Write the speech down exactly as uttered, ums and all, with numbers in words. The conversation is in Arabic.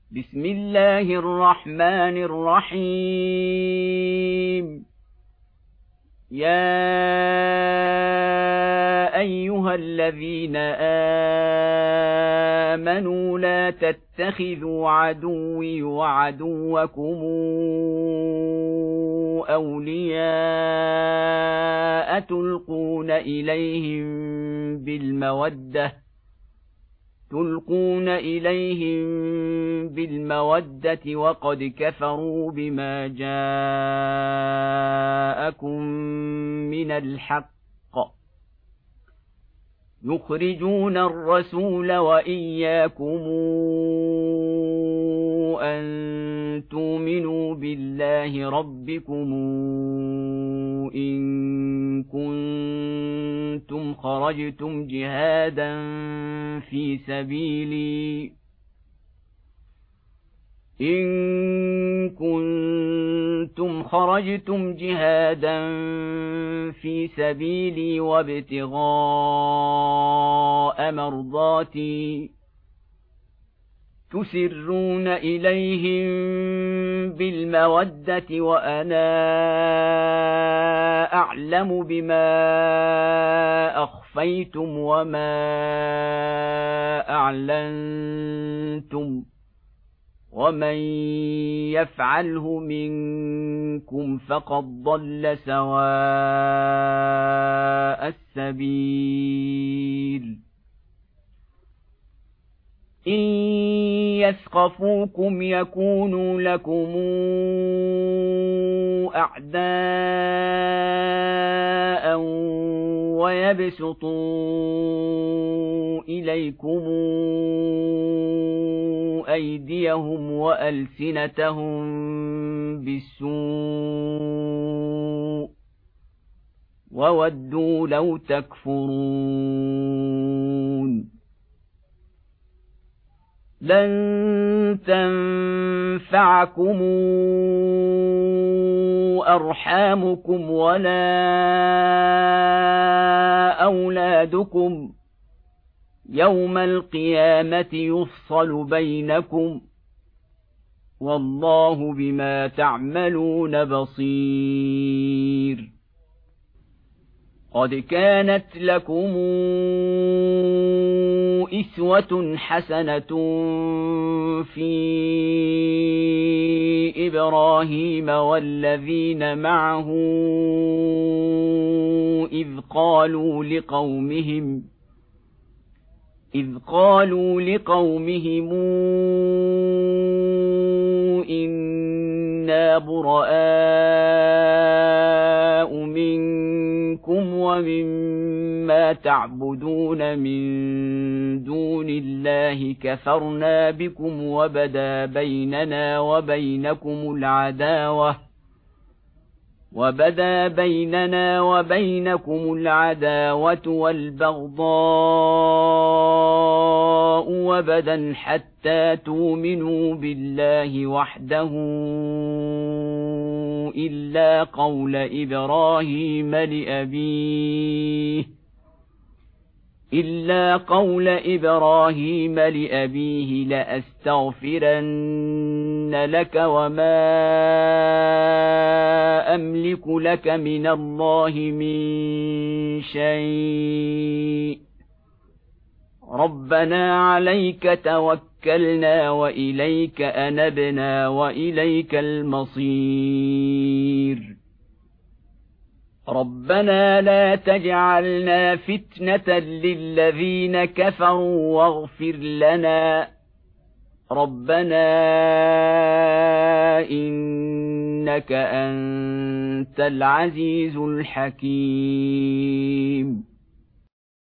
بسم الله الرحمن الرحيم يا أيها الذين آمنوا لا تتخذوا عدوي وعدوكم أولياء تلقون إليهم بالمودة تلقون إليهم بالمودة وقد كفروا بما جاءكم من الحق يخرجون الرسول وإياكم أن تؤمنوا بالله ربكم إن كنتم خرجتم جهادا في سبيلي إن كنتم خرجتم جهادا في سبيلي وابتغاء مرضاتي تسرون إليهم بالمودة وأنا أعلم بما أخفيتم وما أعلنتم ومن يفعله منكم فقد ضل سواء السبيل إن يثقفوكم يكونوا لكم أعداء ويبسطوا إليكم أيديهم وألسنتهم بالسوء وودوا لو تكفرون لن تنفعكم أرحامكم ولا أولادكم يوم القيامة يفصل بينكم والله بما تعملون بصير قد كانت لكم أسوة حسنة في إبراهيم والذين معه إذ قالوا لقومهم إذ قالوا لقومهم إنا براء منكم ومما تعبدون من دون الله كفرنا بكم وبدا بيننا وبينكم العداوة وبدا بيننا وبينكم العداوة والبغضاء وبدا حتى تؤمنوا بالله وحده إلا قول إبراهيم لأبيه إلا قول إبراهيم لأبيه لأستغفرن لك وما أملك لك من الله من شيء ربنا عليك توكلنا وإليك أنبنا وإليك المصير ربنا لا تجعلنا فتنة للذين كفروا واغفر لنا ربنا إنك أنت العزيز الحكيم